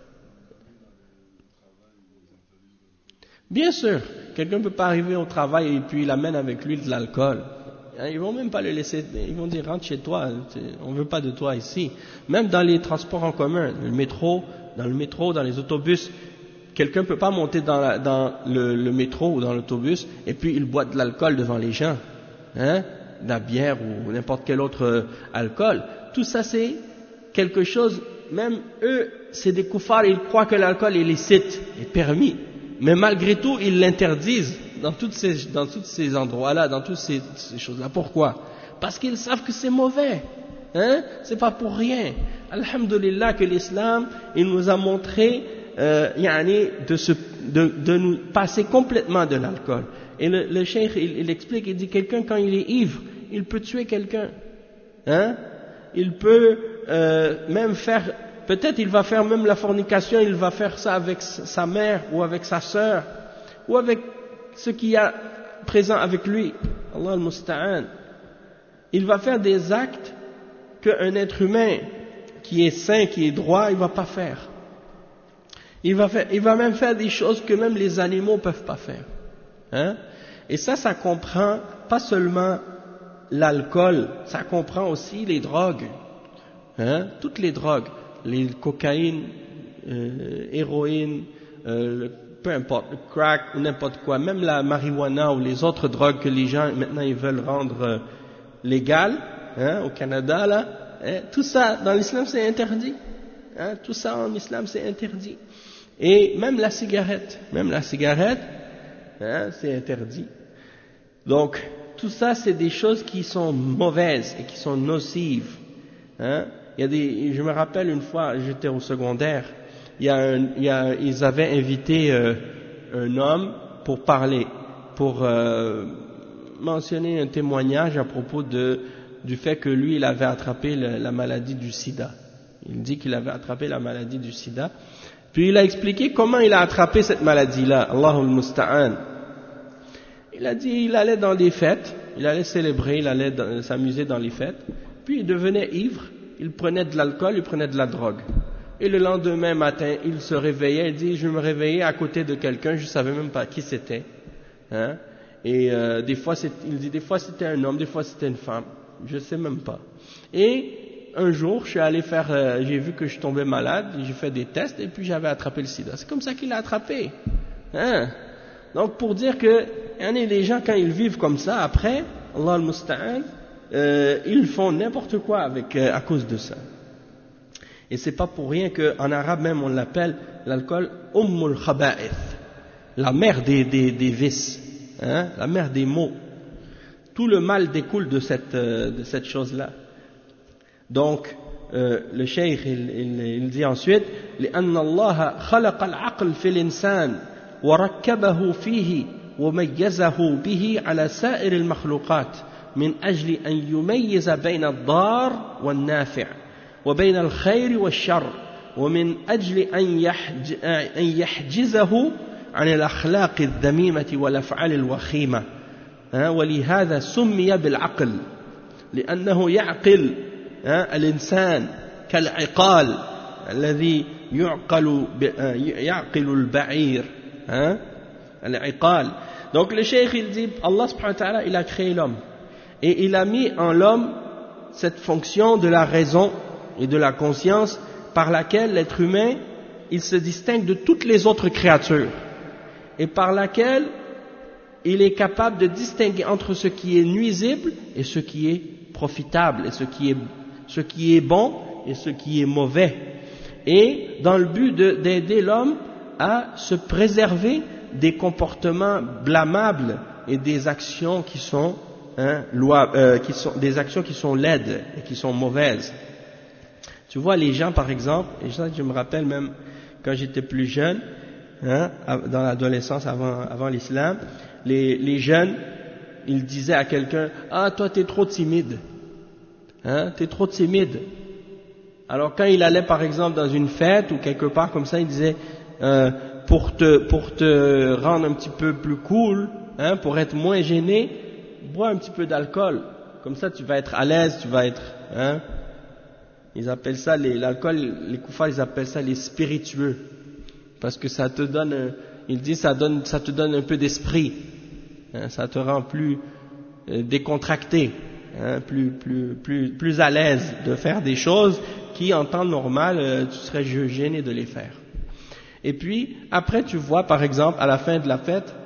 Bien sûr, quelqu'un ne peut pas arriver au travail et puis il amène avec lui de l'alcool. Ils vont même pas le laisser, ils vont dire rentre chez toi, on veut pas de toi ici. Même dans les transports en commun, le métro, dans le métro, dans les autobus, quelqu'un ne peut pas monter dans, la, dans le, le métro ou dans l'autobus et puis il boit de l'alcool devant les gens, hein, de la bière ou n'importe quel autre alcool. Tout ça c'est quelque chose, même eux, c'est des koufars, ils croient que l'alcool est licite, est permis. Mais malgré tout, ils l'interdisent dans, toutes ces, dans tous ces endroits-là, dans toutes ces, ces choses-là. Pourquoi? Parce qu'ils savent que c'est mauvais. Hein? C'est pas pour rien. Alhamdulillah que l'islam, il nous a montré euh, yani, de, se, de, de nous passer complètement de l'alcool. Et le, le cheikh, il, il explique, il dit quelqu'un quand il est ivre, il peut tuer quelqu'un. Hein? Il peut euh, même faire... Peut-être il va faire même la fornication, il va faire ça avec sa mère ou avec sa sœur ou avec ce qu'il y a présent avec lui. Allah al-Musta'an. Il va faire des actes qu'un être humain qui est sain, qui est droit, il ne va pas faire. Il va faire. Il va même faire des choses que même les animaux ne peuvent pas faire. Hein? Et ça, ça comprend pas seulement l'alcool, ça comprend aussi les drogues. Hein? Toutes les drogues. Les cocaïne, euh, héroïne, euh, peu importe, le crack ou n'importe quoi, même la marijuana ou les autres drogues que les gens maintenant ils veulent rendre euh, légales, hein, au Canada là, hein, tout ça dans l'islam c'est interdit, hein, tout ça en islam c'est interdit. Et même la cigarette, même la cigarette, hein, c'est interdit. Donc tout ça c'est des choses qui sont mauvaises et qui sont nocives, hein. Il y a des, je me rappelle une fois, j'étais au secondaire, il y a un, il y a, ils avaient invité euh, un homme pour parler, pour euh, mentionner un témoignage à propos de, du fait que lui, il avait attrapé le, la maladie du sida. Il dit qu'il avait attrapé la maladie du sida. Puis il a expliqué comment il a attrapé cette maladie-là, Allahul Musta'an. Il a dit, il allait dans des fêtes, il allait célébrer, il allait dans, s'amuser dans les fêtes, puis il devenait ivre. Il prenait de l'alcool, il prenait de la drogue. Et le lendemain matin, il se réveillait, il dit, je me réveillais à côté de quelqu'un, je ne savais même pas qui c'était. Hein? Et euh, des fois, il dit, des fois c'était un homme, des fois c'était une femme, je ne sais même pas. Et un jour, je suis allé faire, euh, j'ai vu que je tombais malade, j'ai fait des tests, et puis j'avais attrapé le sida. C'est comme ça qu'il l'a attrapé. Hein? Donc pour dire que, les gens quand ils vivent comme ça, après, Allah al-Musta'an, Euh, ils font n'importe quoi avec, euh, à cause de ça. Et c'est pas pour rien qu'en arabe même on l'appelle l'alcool Ummul Khaba'ith, la mère des, des, des vices, hein, la mère des maux. Tout le mal découle de cette, euh, de cette chose-là. Donc, euh, le cheikh il, il, il dit ensuite لأن الله خلق العقل في الإنسان وركبه فيه وميزه به على سائر المخلوقات من أجل أن يميز بين الضار والنافع وبين الخير والشر ومن أجل أن يحجزه عن الأخلاق الذميمة والأفعال الوخيمة ولهذا سمي بالعقل لأنه يعقل الإنسان كالعقال الذي يعقل يعقل البعير العقال. Donc le cheikh il dit Allah subhanahu wa ta'ala il a créé l'homme et il a mis en l'homme cette fonction de la raison et de la conscience par laquelle l'être humain il se distingue de toutes les autres créatures et par laquelle il est capable de distinguer entre ce qui est nuisible et ce qui est profitable, et ce qui est, ce qui est bon et ce qui est mauvais. Et dans le but de, d'aider l'homme à se préserver des comportements blâmables et des actions qui sont, hein, loi, euh, qui sont des actions qui sont laides et qui sont mauvaises. Tu vois, les gens, par exemple, et ça, je me rappelle même quand j'étais plus jeune, hein, dans l'adolescence avant, avant l'islam, les, les jeunes, ils disaient à quelqu'un, ah, toi, t'es trop timide, hein, t'es trop timide. Alors quand il allait, par exemple, dans une fête ou quelque part comme ça, il disait, euh, pour te, pour te rendre un petit peu plus cool, hein, pour être moins gêné, bois un petit peu d'alcool. Comme ça, tu vas être à l'aise, tu vas être, hein. Ils appellent ça, les, l'alcool, les koufars, ils appellent ça les spiritueux. Parce que ça te donne, ils disent, ça donne, ça te donne un peu d'esprit. Hein, ça te rend plus euh, décontracté, hein, plus, plus, plus, plus à l'aise de faire des choses qui, en temps normal, euh, tu serais gêné de les faire. Et puis, après, tu vois, par exemple, à la fin de la fête,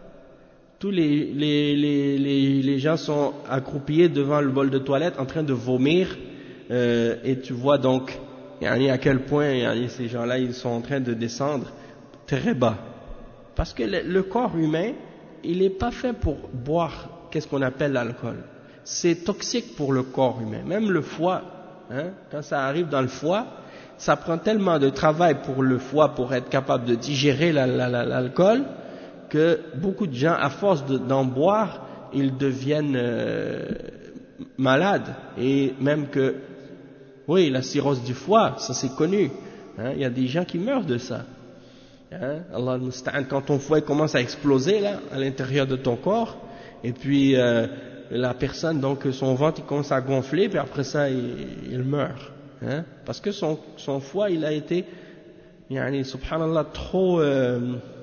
tous les, les, les, les, les gens sont accroupis devant le bol de toilette en train de vomir, euh, et tu vois donc à quel point ces gens-là ils sont en train de descendre très bas. Parce que le, le corps humain, il n'est pas fait pour boire qu'est-ce qu'on appelle l'alcool. C'est toxique pour le corps humain. Même le foie, hein, quand ça arrive dans le foie, ça prend tellement de travail pour le foie pour être capable de digérer la, la, la, l'alcool que beaucoup de gens, à force de, d'en boire, ils deviennent euh, malades. Et même que, oui, la cirrhose du foie, ça c'est connu. Hein, il y a des gens qui meurent de ça. Hein, Allah al-Musta'an, quand ton foie commence à exploser là, à l'intérieur de ton corps, et puis euh, la personne, donc son ventre il commence à gonfler, puis après ça il, il meurt. Hein, parce que son, son foie il a été, yani, subhanallah, trop... Euh,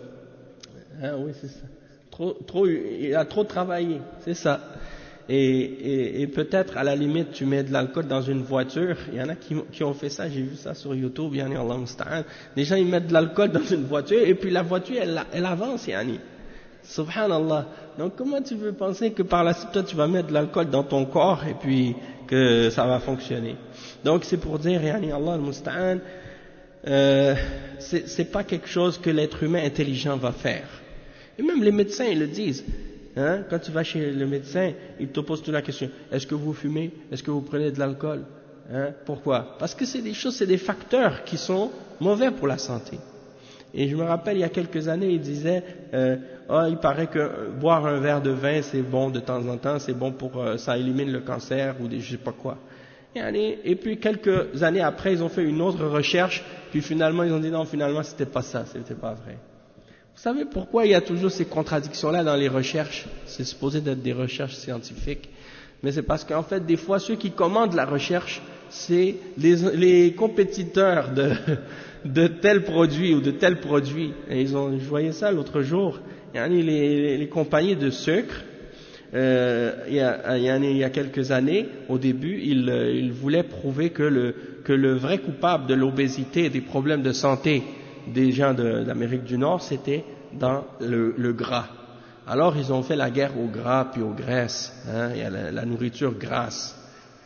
hein, oui, c'est ça. Trop, trop, il a trop travaillé, c'est ça. Et, et, et peut-être à la limite tu mets de l'alcool dans une voiture. Il y en a qui, qui ont fait ça, j'ai vu ça sur YouTube. Yani, Allah musta'an. Les gens ils mettent de l'alcool dans une voiture et puis la voiture elle, elle avance. Yani. Subhanallah. Donc comment tu veux penser que par la suite toi tu vas mettre de l'alcool dans ton corps et puis que ça va fonctionner? Donc c'est pour dire, yani, Allah musta'an, euh, c'est, c'est pas quelque chose que l'être humain intelligent va faire. Et même les médecins ils le disent. Hein, quand tu vas chez le médecin, il te pose toute la question, est-ce que vous fumez? Est-ce que vous prenez de l'alcool? Hein, pourquoi? Parce que c'est des choses, c'est des facteurs qui sont mauvais pour la santé. Et je me rappelle, il y a quelques années, il disait, euh, oh, il paraît que boire un verre de vin, c'est bon de temps en temps, c'est bon pour, euh, ça élimine le cancer ou des, je sais pas quoi. Et, allez, et puis quelques années après, ils ont fait une autre recherche, puis finalement, ils ont dit non, finalement, c'était pas ça, c'était pas vrai. Vous savez pourquoi il y a toujours ces contradictions-là dans les recherches? C'est supposé d'être des recherches scientifiques, mais c'est parce qu'en fait, des fois, ceux qui commandent la recherche, c'est les, les compétiteurs de, de tel produit ou de tel produit. Et ils ont, je voyais ça l'autre jour, il y a les, les compagnies de sucre, euh, il, y a, il, y a, il y a quelques années, au début, ils, ils voulaient prouver que le, que le vrai coupable de l'obésité et des problèmes de santé des gens de, d'Amérique du Nord, c'était dans le, le gras. Alors ils ont fait la guerre au gras puis aux graisses, hein, il y a la, la nourriture grasse.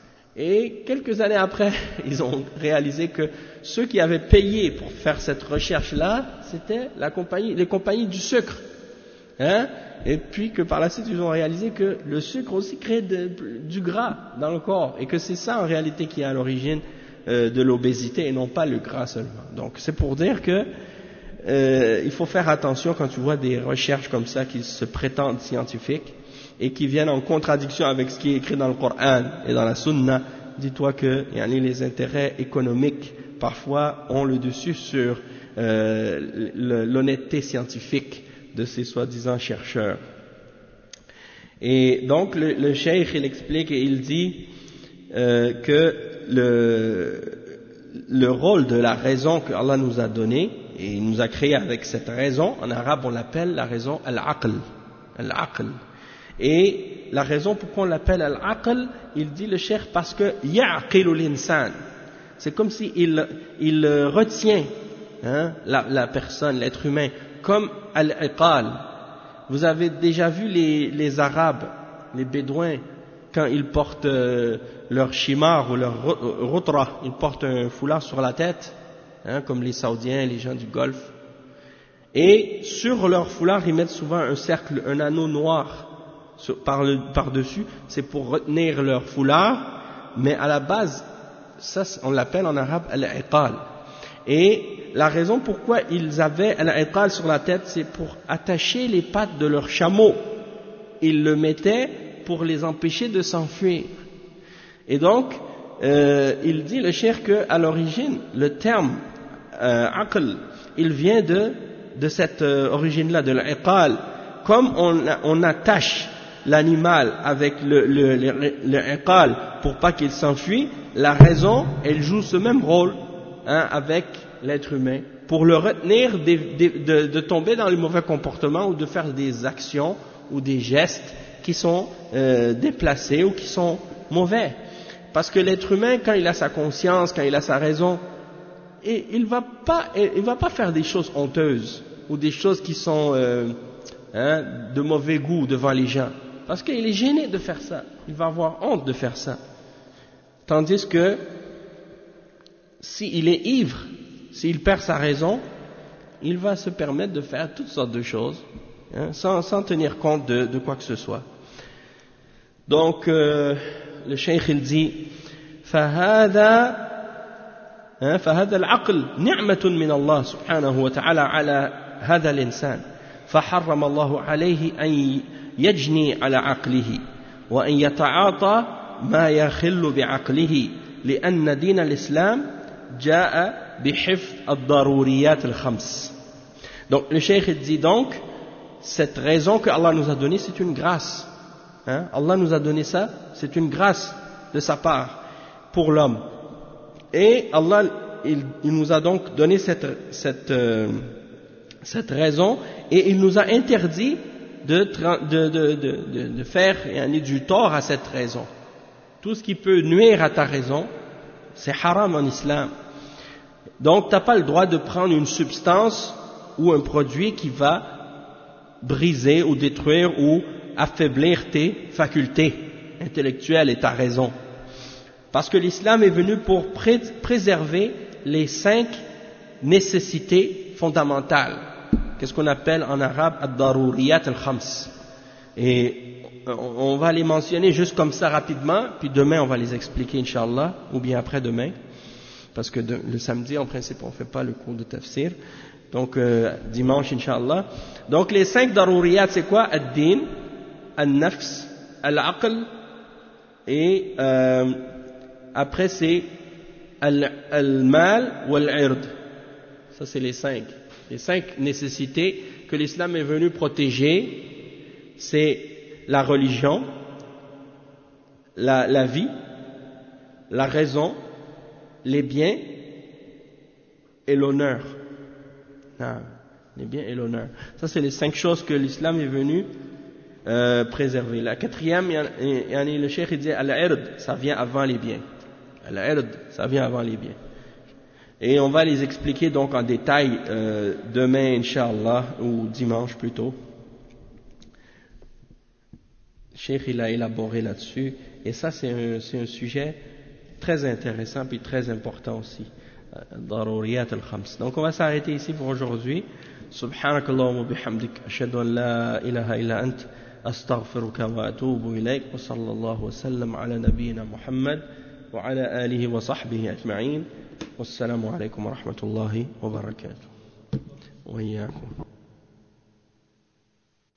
Et quelques années après, ils ont réalisé que ceux qui avaient payé pour faire cette recherche-là, c'était la compagnie, les compagnies du sucre. Hein, et puis que par la suite, ils ont réalisé que le sucre aussi crée de, du gras dans le corps, et que c'est ça en réalité qui est à l'origine de l'obésité et non pas le gras seulement. Donc c'est pour dire que euh, il faut faire attention quand tu vois des recherches comme ça qui se prétendent scientifiques et qui viennent en contradiction avec ce qui est écrit dans le Coran et dans la Sunna. Dis-toi que yani, les intérêts économiques parfois ont le dessus sur euh, l'honnêteté scientifique de ces soi-disant chercheurs. Et donc le, le cheikh il explique et il dit euh, que le, le rôle de la raison que Allah nous a donné, et il nous a créé avec cette raison, en arabe on l'appelle la raison al-aql, al-aql. Et la raison pourquoi on l'appelle al-aql, il dit le cheikh parce que ya'qilu l'insan, c'est comme si il, il retient hein, la, la personne, l'être humain, comme al-iqal, vous avez déjà vu les, les Arabes, les Bédouins, quand ils portent euh, leur chimar ou leur rotra, ils portent un foulard sur la tête, hein, comme les Saoudiens, les gens du Golfe. Et sur leur foulard, ils mettent souvent un cercle, un anneau noir par le, par-dessus, c'est pour retenir leur foulard, mais à la base, ça on l'appelle en arabe al-iqal. Et la raison pourquoi ils avaient al-iqal sur la tête, c'est pour attacher les pattes de leur chameau. Ils le mettaient pour les empêcher de s'enfuir. Et donc, euh, il dit le cheikh qu'à l'origine, le terme euh, aql, il vient de, de cette euh, origine-là, de l'iqal. Comme on, on attache l'animal avec le, le, le, le iqal pour pas qu'il s'enfuit, la raison, elle joue ce même rôle, hein, avec l'être humain, pour le retenir de, de, de, de tomber dans le mauvais comportement ou de faire des actions ou des gestes qui sont euh, déplacés ou qui sont mauvais. Parce que l'être humain, quand il a sa conscience, quand il a sa raison, et il va pas, il va pas faire des choses honteuses ou des choses qui sont euh, hein, de mauvais goût devant les gens, parce qu'il est gêné de faire ça. Il va avoir honte de faire ça. Tandis que s'il est ivre, s'il perd sa raison, il va se permettre de faire toutes sortes de choses, hein, sans, sans tenir compte de, de quoi que ce soit. Donc euh, le cheikh il dit فهذا فهذا العقل نعمة من الله سبحانه وتعالى على هذا الإنسان فحرم الله عليه أن يجني على عقله وأن يتعاطى ما يخل بعقله لأن دين الإسلام جاء بحفظ الضروريات الخمس. Donc le cheikh dit donc cette raison que Allah nous a donnée, c'est une grâce. Hein? Allah nous a donné ça, c'est une grâce de sa part pour l'homme. Et Allah, il, il nous a donc donné cette, cette, euh, cette raison, et il nous a interdit de, de, de, de, de faire du tort à cette raison. Tout ce qui peut nuire à ta raison, c'est haram en islam. Donc tu n'as pas le droit de prendre une substance ou un produit qui va briser ou détruire ou affaiblir tes facultés intellectuelles et ta raison. Parce que l'islam est venu pour pré préserver les cinq nécessités fondamentales. Qu'est-ce qu'on appelle en arabe ad-daruriyat al-khams. Et on va les mentionner juste comme ça rapidement, puis demain on va les expliquer Inch'Allah, ou bien après-demain, parce que de, le samedi en principe on ne fait pas le cours de tafsir, donc euh, dimanche Inch'Allah. Donc les cinq daruriyat c'est quoi? Ad-din, al-nafs, al-aql, et euh, après c'est al-mal ou al-ird. Ça c'est les cinq. Les cinq nécessités que l'islam est venu protéger, c'est la religion, la, la vie, la raison, les biens et l'honneur. Ah, les biens et l'honneur. Ça c'est les cinq choses que l'islam est venu euh, préserver. La quatrième, le cheikh dit al-ird, ça vient avant les biens. Al-ird, ça vient avant les biens. Et on va les expliquer donc en détail euh, demain, Inch'Allah, ou dimanche plutôt. Le cheikh il a élaboré là-dessus, et ça c'est un, c'est un sujet très intéressant puis très important aussi. Daruriyat al-khams. Donc on va s'arrêter ici pour aujourd'hui. Subhanakallahumma bihamdik, ashhadu an la ilaha illa ant, astaghfiruka wa atubu ilayk, wa sallallahu wa sallam ala nabiyyina Muhammad wa ala alihi wa sahbihi ajma'in. Wassalamu alaykum wa rahmatullahi wa barakatuh. Wa iyyakum.